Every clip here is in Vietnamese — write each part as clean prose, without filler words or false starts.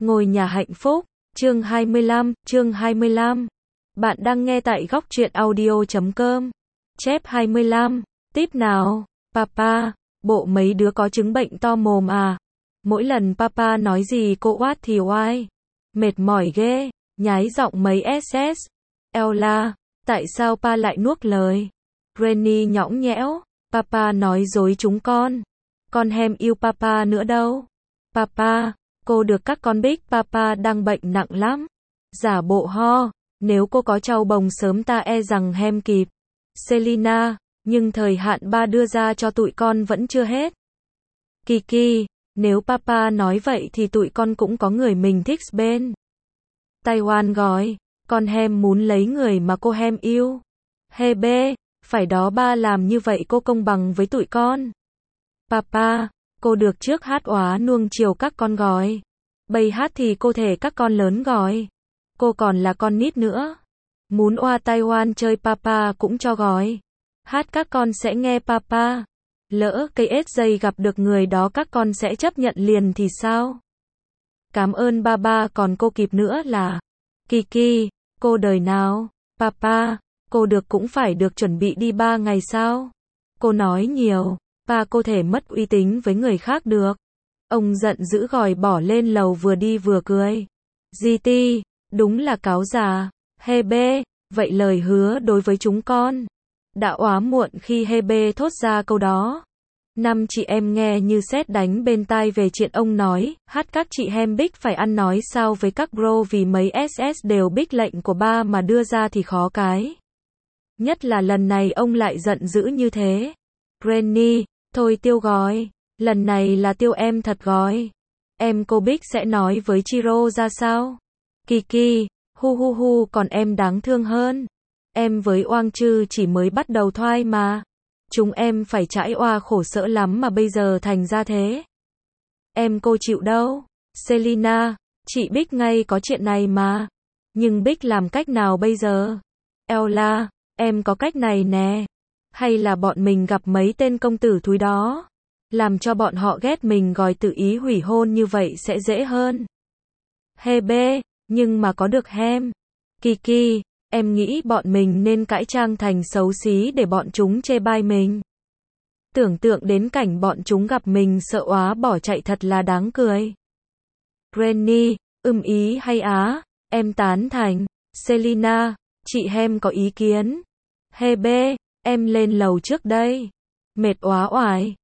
Ngôi nhà hạnh phúc, chương 25. Bạn đang nghe tại góc truyện audio.com. Chép 25. Tiếp nào, Papa, bộ mấy đứa có chứng bệnh to mồm à? Mỗi lần Papa nói gì cô oát thì oai. Mệt mỏi ghê, nhái giọng mấy SS. Ella, tại sao pa lại nuốt lời? Granny nhõng nhẽo, Papa nói dối chúng con. Con hem yêu Papa nữa đâu. Papa, cô được các con biết Papa đang bệnh nặng lắm. Giả bộ ho, nếu cô có trâu bồng sớm ta e rằng hem kịp. Selina, nhưng thời hạn ba đưa ra cho tụi con vẫn chưa hết. Kiki, nếu Papa nói vậy thì tụi con cũng có người mình thích bên. Taiwan gói, con hem muốn lấy người mà cô hem yêu. Hebe, phải đó ba làm như vậy cô công bằng với tụi con. Papa, cô được trước hát óa nuông chiều các con gói. Bây hát thì cô thể các con lớn gói. Cô còn là con nít nữa. Muốn oa Taiwan chơi Papa cũng cho gói. Hát các con sẽ nghe Papa. Lỡ cây ết dây gặp được người đó các con sẽ chấp nhận liền thì sao? Cảm ơn ba còn cô kịp nữa là Kiki, cô đời nào? Papa, cô được cũng phải được chuẩn bị đi 3 ngày sao? Cô nói nhiều, pa cô thể mất uy tín với người khác được. Ông giận dữ gòi bỏ lên lầu vừa đi vừa cười. GT, đúng là cáo già. Hebe, vậy lời hứa đối với chúng con. Đã óa muộn khi Hebe thốt ra câu đó. 5 chị em nghe như sét đánh bên tai về chuyện ông nói, hát các chị hem bích phải ăn nói sao với các bro vì mấy SS đều bích lệnh của ba mà đưa ra thì khó cái. Nhất là lần này ông lại giận dữ như thế. Granny, thôi tiêu gói, lần này là tiêu em thật gói. Em cô Bích sẽ nói với Chiro ra sao? Kiki, hu còn em đáng thương hơn. Em với Oang Chư chỉ mới bắt đầu thoai mà. Chúng em phải trải oa khổ sở lắm mà bây giờ thành ra thế. Em cô chịu đâu. Selina, chị Bích ngay có chuyện này mà. Nhưng Bích làm cách nào bây giờ? Ella, em có cách này nè. Hay là bọn mình gặp mấy tên công tử thúi đó. Làm cho bọn họ ghét mình gọi tự ý hủy hôn như vậy sẽ dễ hơn. Hebe, nhưng mà có được hem. Kiki, em nghĩ bọn mình nên cải trang thành xấu xí để bọn chúng chê bai mình. Tưởng tượng đến cảnh bọn chúng gặp mình sợ óa bỏ chạy thật là đáng cười. Granny, ý hay á, em tán thành. Selina, chị hem có ý kiến. Hebe, em lên lầu trước đây. Mệt óa oải.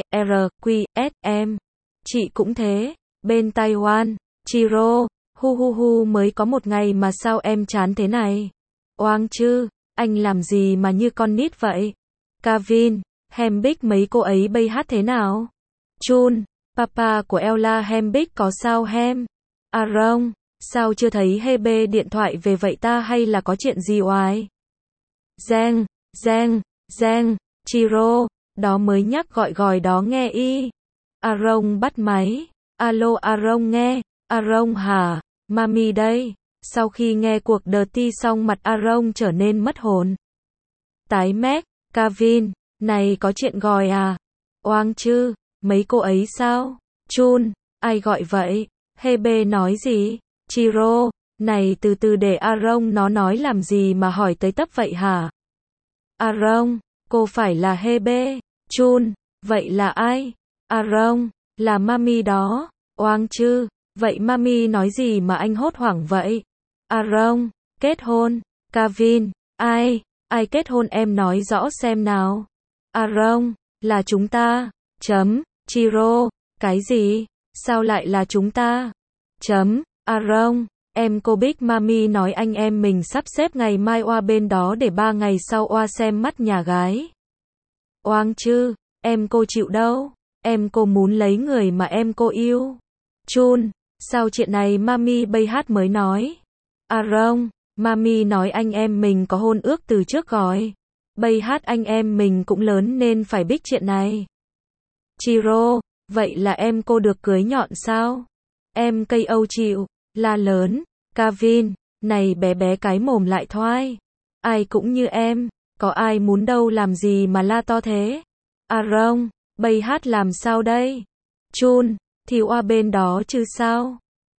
ERQSM. Chị cũng thế. Bên Taiwan, Chiro, hu mới có một ngày mà sao em chán thế này? Oang Chư, anh làm gì mà như con nít vậy? Kavin, hem bích mấy cô ấy bây hát thế nào? Chun, papa của Ella hem bích có sao hem? Aaron, sao chưa thấy Hebe điện thoại về vậy ta hay là có chuyện gì oai? Giang, Chiro, đó mới nhắc gọi đó nghe y. Aaron bắt máy. Alo Aaron nghe. Aaron hả? Mami đây. Sau khi nghe cuộc dirty xong mặt Aaron trở nên mất hồn. Tái mét. Kavin, này có chuyện gọi à? Oang Chư, mấy cô ấy sao? Chun, ai gọi vậy? Hebe nói gì? Chiro, này từ từ để Aaron nó nói làm gì mà hỏi tới tấp vậy hả? Aaron, cô phải là Hebe. Chun, vậy là ai? Aaron, là mami đó. Oang Chư, vậy mami nói gì mà anh hốt hoảng vậy? Aaron, kết hôn. Kavin, ai kết hôn em nói rõ xem nào. Aaron, là chúng ta. Chiro, cái gì? Sao lại là chúng ta? Aaron, em cô Bích mami nói anh em mình sắp xếp ngày mai oa bên đó để 3 ngày sau oa xem mắt nhà gái. Oang Chư, em cô chịu đâu. Em cô muốn lấy người mà em cô yêu. Chun, sao chuyện này mami bây hát mới nói? Aaron, mami nói anh em mình có hôn ước từ trước rồi. Bây hát anh em mình cũng lớn nên phải biết chuyện này. Chiro, vậy là em cô được cưới nhọn sao? Em cây Âu chịu, la lớn. Kavin, này bé cái mồm lại thoai. Ai cũng như em, có ai muốn đâu làm gì mà la to thế? Aaron, bây hát làm sao đây? Chun, thì oa bên đó chứ sao?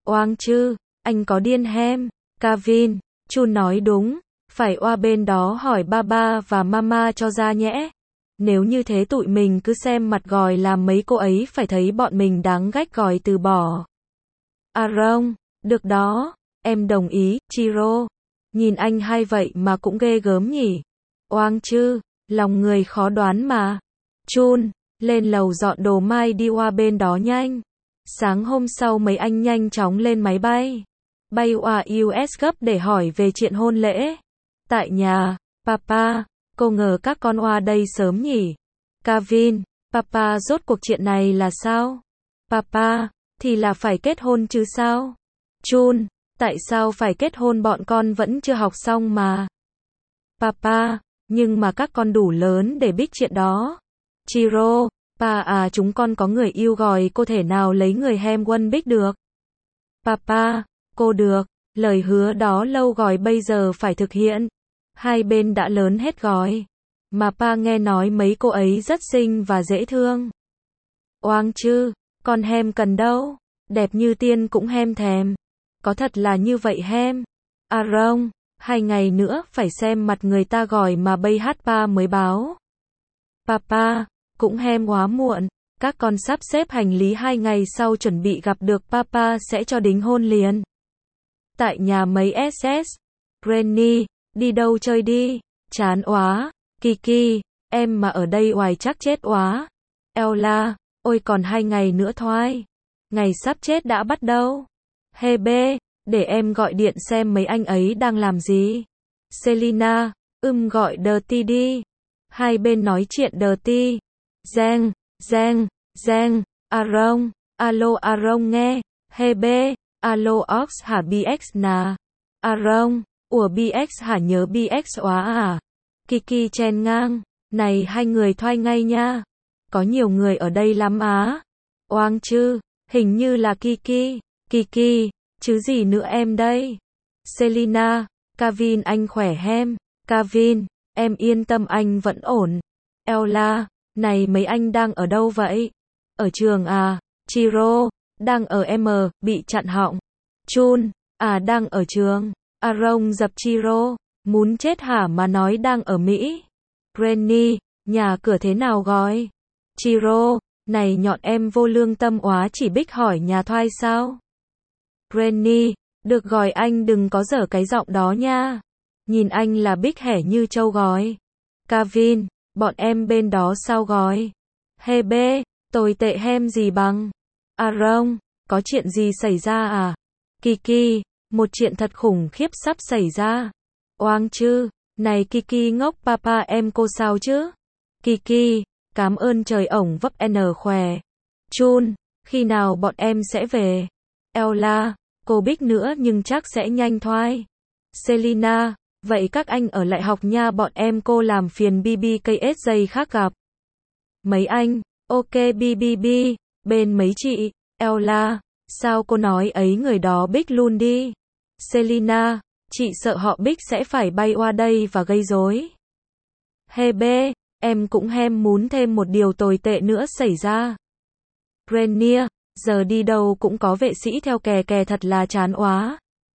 Oang chứ, anh có điên hem. Kevin, Chun nói đúng, phải oa bên đó hỏi Baba và Mama cho ra nhẽ. Nếu như thế tụi mình cứ xem mặt gòi làm mấy cô ấy phải thấy bọn mình đáng gách gòi từ bỏ. Aaron, được đó, em đồng ý, Chiro. Nhìn anh hay vậy mà cũng ghê gớm nhỉ. Oang chứ, lòng người khó đoán mà. Chun, lên lầu dọn đồ mai đi qua bên đó nhanh. Sáng hôm sau mấy anh nhanh chóng lên máy bay. Bay qua US gấp để hỏi về chuyện hôn lễ. Tại nhà, Papa, cô ngờ các con qua đây sớm nhỉ? Kevin, Papa rốt cuộc chuyện này là sao? Papa, thì là phải kết hôn chứ sao? Chun, tại sao phải kết hôn bọn con vẫn chưa học xong mà? Papa, nhưng mà các con đủ lớn để biết chuyện đó. Chiro, pa à chúng con có người yêu rồi cô thể nào lấy người hem quân bích được. Papa, cô được, lời hứa đó lâu rồi bây giờ phải thực hiện. Hai bên đã lớn hết rồi. Mà pa nghe nói mấy cô ấy rất xinh và dễ thương. Oang chứ, con hem cần đâu, đẹp như tiên cũng hem thèm. Có thật là như vậy hem. Aaron, 2 ngày nữa phải xem mặt người ta gọi mà bây hát pa mới báo. Papa, cũng hem quá muộn, các con sắp xếp hành lý 2 ngày sau chuẩn bị gặp được Papa sẽ cho đính hôn liền. Tại nhà mấy SS, Granny, đi đâu chơi đi, chán quá, Kiki, em mà ở đây hoài chắc chết quá. Ella, ôi còn 2 ngày nữa thôi, ngày sắp chết đã bắt đầu. Hebe, để em gọi điện xem mấy anh ấy đang làm gì. Selina, gọi Dirty đi. Hai bên nói chuyện Dirty. Giang, Aaron, alo Aaron nghe. Hebe, alo Ox hả BX nà. Aaron, ủa BX hả nhớ BX quá à. Kiki chen ngang, này hai người thoai ngay nha. Có nhiều người ở đây lắm á. Oang chứ, hình như là Kiki, chứ gì nữa em đây. Selina, Kevin anh khỏe hem. Kevin, em yên tâm anh vẫn ổn. Ella, này mấy anh đang ở đâu vậy? Ở trường à? Chiro, đang ở M, bị chặn họng. Chun, à đang ở trường. Aaron dập Chiro, muốn chết hả mà nói đang ở Mỹ. Granny, nhà cửa thế nào gói? Chiro, này nhọn em vô lương tâm quá chỉ bích hỏi nhà thoai sao? Granny, được gọi anh đừng có dở cái giọng đó nha. Nhìn anh là bích hẻ như trâu gói. Kevin, bọn em bên đó sao gói? Hebe, tồi tệ hem gì bằng? Aaron, có chuyện gì xảy ra à? Kiki, một chuyện thật khủng khiếp sắp xảy ra. Oang chứ, này Kiki ngốc papa em cô sao chứ? Kiki, cảm ơn trời ổng vấp N khỏe. Chun, khi nào bọn em sẽ về? Ella, cô Bích nữa nhưng chắc sẽ nhanh thôi. Selina, vậy các anh ở lại học nha bọn em cô làm phiền BBKS giây khác gặp. Mấy anh, ok BBB, bên mấy chị, Ella, sao cô nói ấy người đó Bích luôn đi. Selina, chị sợ họ Bích sẽ phải bay qua đây và gây rối. Hebe, em cũng hem muốn thêm một điều tồi tệ nữa xảy ra. Grenier, giờ đi đâu cũng có vệ sĩ theo kè thật là chán quá.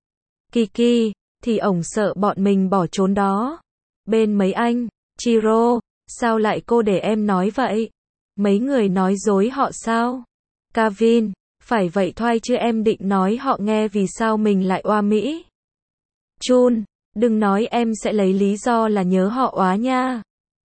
Kiki, thì ổng sợ bọn mình bỏ trốn đó. Bên mấy anh, Chiro, sao lại cô để em nói vậy? Mấy người nói dối họ sao? Kevin, phải vậy thôi chứ em định nói họ nghe vì sao mình lại oa Mỹ. Chun, đừng nói em sẽ lấy lý do là nhớ họ quá nha.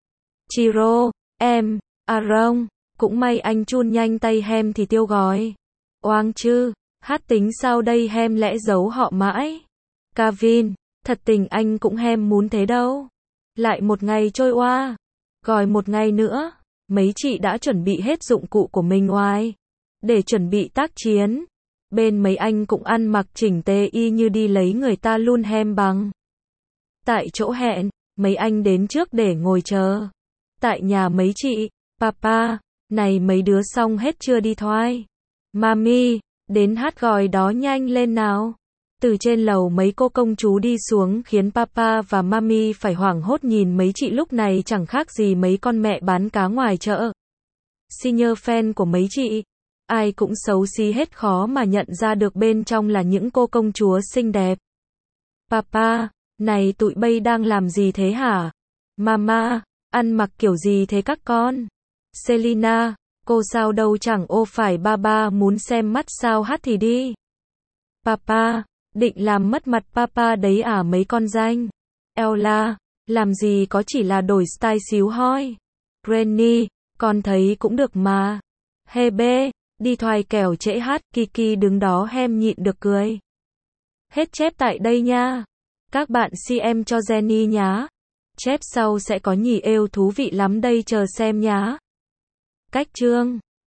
Chiro, em, Aaron, cũng may anh Chun nhanh tay hem thì tiêu gói. Oang chứ, hát tính sao đây hem lẽ giấu họ mãi. Kevin, thật tình anh cũng hem muốn thế đâu. Lại một ngày trôi qua, gọi một ngày nữa, mấy chị đã chuẩn bị hết dụng cụ của mình ngoài, để chuẩn bị tác chiến. Bên mấy anh cũng ăn mặc chỉnh tề y như đi lấy người ta luôn hem bằng. Tại chỗ hẹn, mấy anh đến trước để ngồi chờ. Tại nhà mấy chị, papa, này mấy đứa xong hết chưa đi thoai. Mami, đến hát gọi đó nhanh lên nào. Từ trên lầu mấy cô công chúa đi xuống khiến papa và mami phải hoảng hốt nhìn mấy chị lúc này chẳng khác gì mấy con mẹ bán cá ngoài chợ. Senior fan của mấy chị. ai cũng xấu xí hết, khó mà nhận ra được bên trong là những cô công chúa xinh đẹp. Papa, này tụi bay đang làm gì thế hả? Mama, ăn mặc kiểu gì thế các con? Selina, cô sao đâu chẳng ô phải ba muốn xem mắt sao hát thì đi. Papa, định làm mất mặt papa đấy à mấy con danh. Ella, làm gì có chỉ là đổi style xíu hoi. Granny, con thấy cũng được mà. Hebe, đi thoại kẻo trễ hát, Kiki đứng đó hem nhịn được cười. Hết chép tại đây nha. Các bạn CM cho Jenny nhá. Chép sau sẽ có nhì êu thú vị lắm đây chờ xem nhá. Cách chương